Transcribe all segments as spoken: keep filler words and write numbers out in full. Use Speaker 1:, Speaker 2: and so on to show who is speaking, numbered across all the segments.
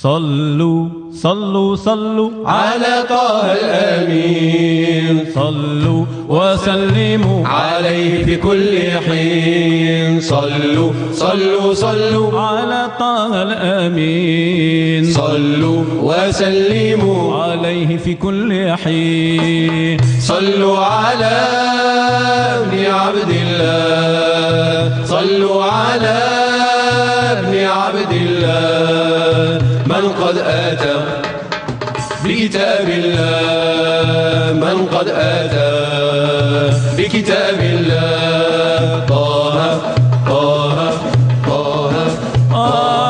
Speaker 1: صلوا صلوا صلوا
Speaker 2: على طه الأمين،
Speaker 1: صلوا وسلموا
Speaker 2: عليه في كل حين. صلوا صلوا صلوا
Speaker 1: على طه الأمين،
Speaker 2: صلوا وسلموا
Speaker 1: عليه في كل حين.
Speaker 2: صلوا على ابن عبد الله، صلوا على ابن عبد الله، من قد أتى بكتاب الله، من قد أتى بكتاب الله. طه طه طه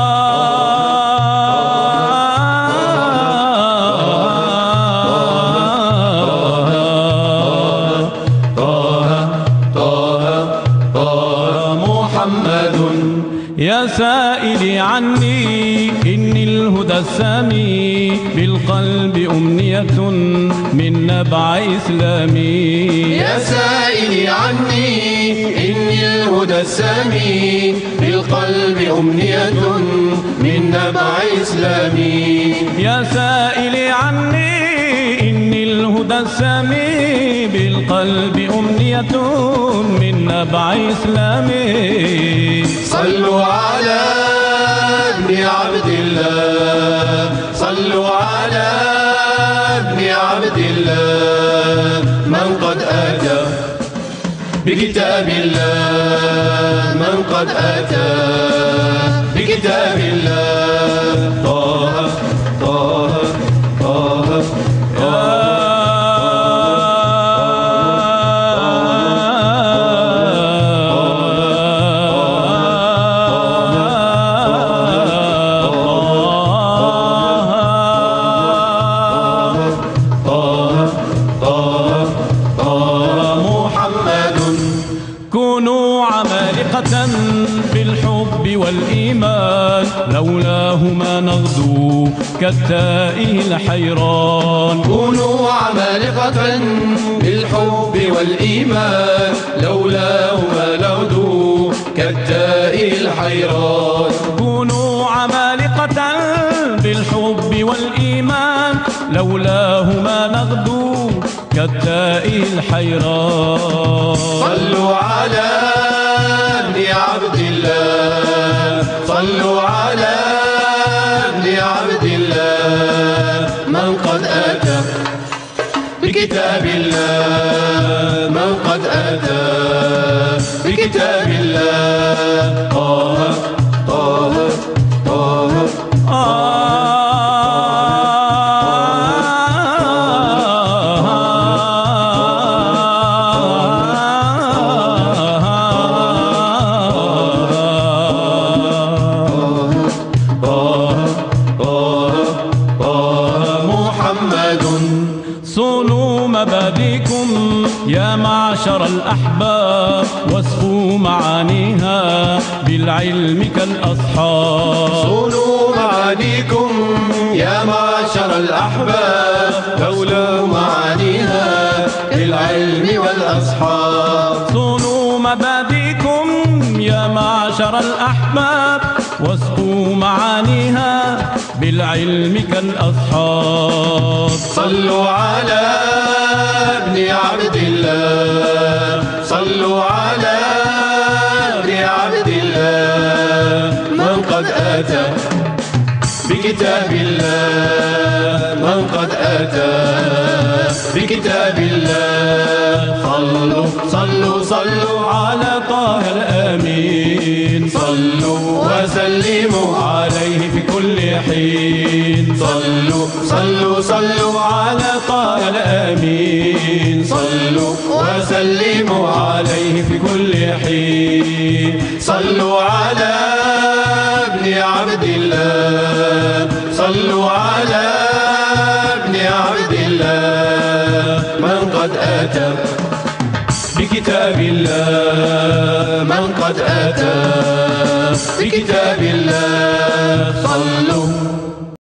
Speaker 1: يا سائلي عني إني الهدى السامي، بالقلب أمنية من نبع إسلامي.
Speaker 2: يا سائلي عني إني الهدى السامي، بالقلب أمنية من نبع إسلامي.
Speaker 1: يا سائلي عني إني الهدى السامي، بالقلب أمنية من نبع إسلامي.
Speaker 2: صلوا على ابن عبد الله، صلوا على ابن عبد الله، من قد أتى بكتاب الله، من قد أتى بكتاب الله. طه طه طه
Speaker 1: كونوا عمالقة بالحب والإيمان، لولاه ما نغدو كالتائه الحيران.
Speaker 2: كونوا عمالقة بالحب والإيمان، لولاه ما نغدو كالتائه الحيران.
Speaker 1: كونوا عمالقة بالحب والإيمان، لولاه ما نغدو كالتائه الحيران.
Speaker 2: صلوا على ابن عبد الله، صلوا على ابن عبد الله، من قد أتى بكتاب الله، من قد أتى بكتاب الله. طه طه طه
Speaker 1: آه صونوا مبادئكم يا معشر الأحباب، واسقوا معانيها بالعلم كالأصحاب.
Speaker 2: صونوا معانيكم يا معشر الأحباب، لولا معانيها بالعلم والأصحاب.
Speaker 1: صونوا مبادئكم يا معشر الأحباب، واسقوا معانيها بالعلم كالأصحاب.
Speaker 2: صلوا على ابن عبد الله، صلوا على ابن عبد الله، من قد أتى بكتاب الله، من قد أتى بكتاب الله. صلوا صلوا صلوا
Speaker 1: على طه الأمين،
Speaker 2: صلوا وسلموا
Speaker 1: عليه في كل حين.
Speaker 2: صلوا صلوا صلوا
Speaker 1: على طه الأمين،
Speaker 2: صلوا وسلموا
Speaker 1: عليه في كل حين.
Speaker 2: صلوا على ابن عبد الله، صلوا على ابن عبد الله، من قد أتى بكتاب الله، من قد أتى بكتاب الله. صلوا